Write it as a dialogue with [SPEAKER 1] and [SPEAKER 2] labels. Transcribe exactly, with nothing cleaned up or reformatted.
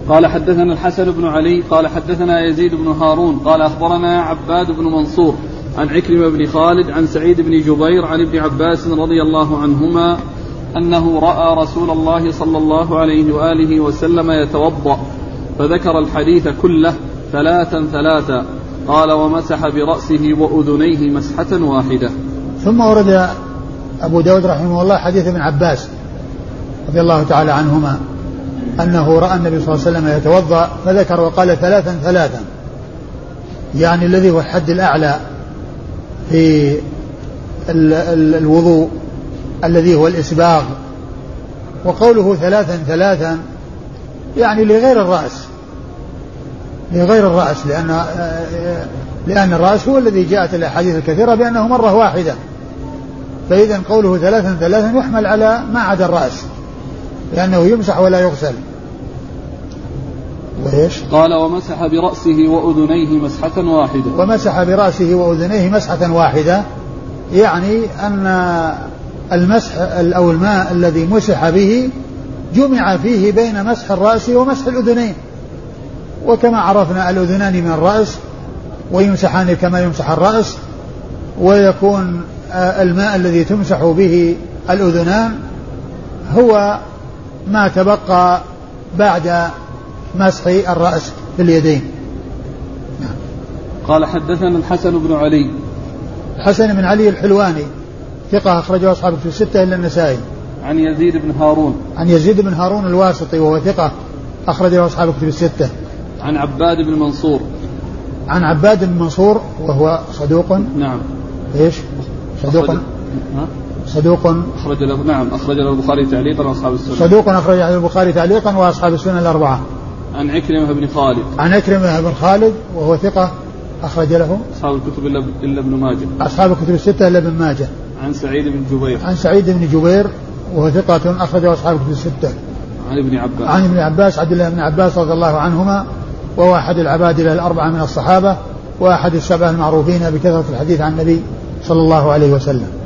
[SPEAKER 1] قال حدثنا الحسن بن علي قال حدثنا يزيد بن هارون قال أخبرنا عباد بن منصور عن عكرمة بن خالد عن سعيد بن جبير عن ابن عباس رضي الله عنهما أنه رأى رسول الله صلى الله عليه وآله وسلم يتوضأ فذكر الحديث كله ثلاثا ثلاثا قال ومسح برأسه وأذنيه مسحة واحدة.
[SPEAKER 2] ثم ورد أبو داود رحمه الله حديث ابن عباس رضي الله تعالى عنهما أنه رأى النبي صلى الله عليه وسلم يتوضأ فذكر وقال ثلاثا ثلاثا، يعني الذي هو الحد الأعلى في ال ال الوضوء الذي هو الإسباغ. وقوله ثلاثا ثلاثا يعني لغير الرأس لغير الرأس لأن, لأن الرأس هو الذي جاءت الأحاديث الكثيرة بأنه مرة واحدة، فإذا قوله ثلاثا ثلاثا يحمل على ما عدا الرأس لأنه يمسح ولا يغسل. وإيش؟
[SPEAKER 1] قال ومسح برأسه وأذنيه مسحة واحدة.
[SPEAKER 2] ومسح برأسه وأذنيه مسحة واحدة، يعني أن المسح أو الماء الذي مسح به جمع فيه بين مسح الرأس ومسح الأذنين، وكما عرفنا الأذنان من الرأس ويمسحان كما يمسح الرأس، ويكون الماء الذي تمسح به الأذنان هو ما تبقى بعد مسح الرأس باليدين.
[SPEAKER 1] قال حدثنا الحسن بن علي.
[SPEAKER 2] الحسن بن علي الحلواني ثقة أخرجه أصحاب الكتب الستة إلا النسائي.
[SPEAKER 1] عن يزيد بن هارون.
[SPEAKER 2] عن يزيد بن هارون الواسطي وهو ثقة أخرجه أصحاب الكتب الستة.
[SPEAKER 1] عن عباد بن منصور.
[SPEAKER 2] عن عباد بن منصور وهو صدوق.
[SPEAKER 1] نعم.
[SPEAKER 2] إيش؟ صدوق. صدوق
[SPEAKER 1] أخرج له نعم أخرج له البخاري تعليقا وأصحاب السنن.
[SPEAKER 2] صدوق أخرج له البخاري تعليقا وأصحاب السنن الأربعة.
[SPEAKER 1] عن عكرمة بن خالد.
[SPEAKER 2] عن عكرمة بن خالد وهو ثقة أخرج له
[SPEAKER 1] أصحاب الكتب إلا إلا ابن ماجه.
[SPEAKER 2] أصحاب الكتب الستة إلا ابن ماجه.
[SPEAKER 1] عن سعيد بن جبير.
[SPEAKER 2] عن سعيد بن جبير وهو ثقة أخرجه أصحاب الكتب الستة.
[SPEAKER 1] عن ابن عباس.
[SPEAKER 2] عن ابن عباس عبد الله بن عباس رضي الله عنهما وهو أحد العبادلة الأربعة من الصحابة وأحد السبعة المعروفين بكثرة الحديث عن النبي صلى الله عليه وسلم.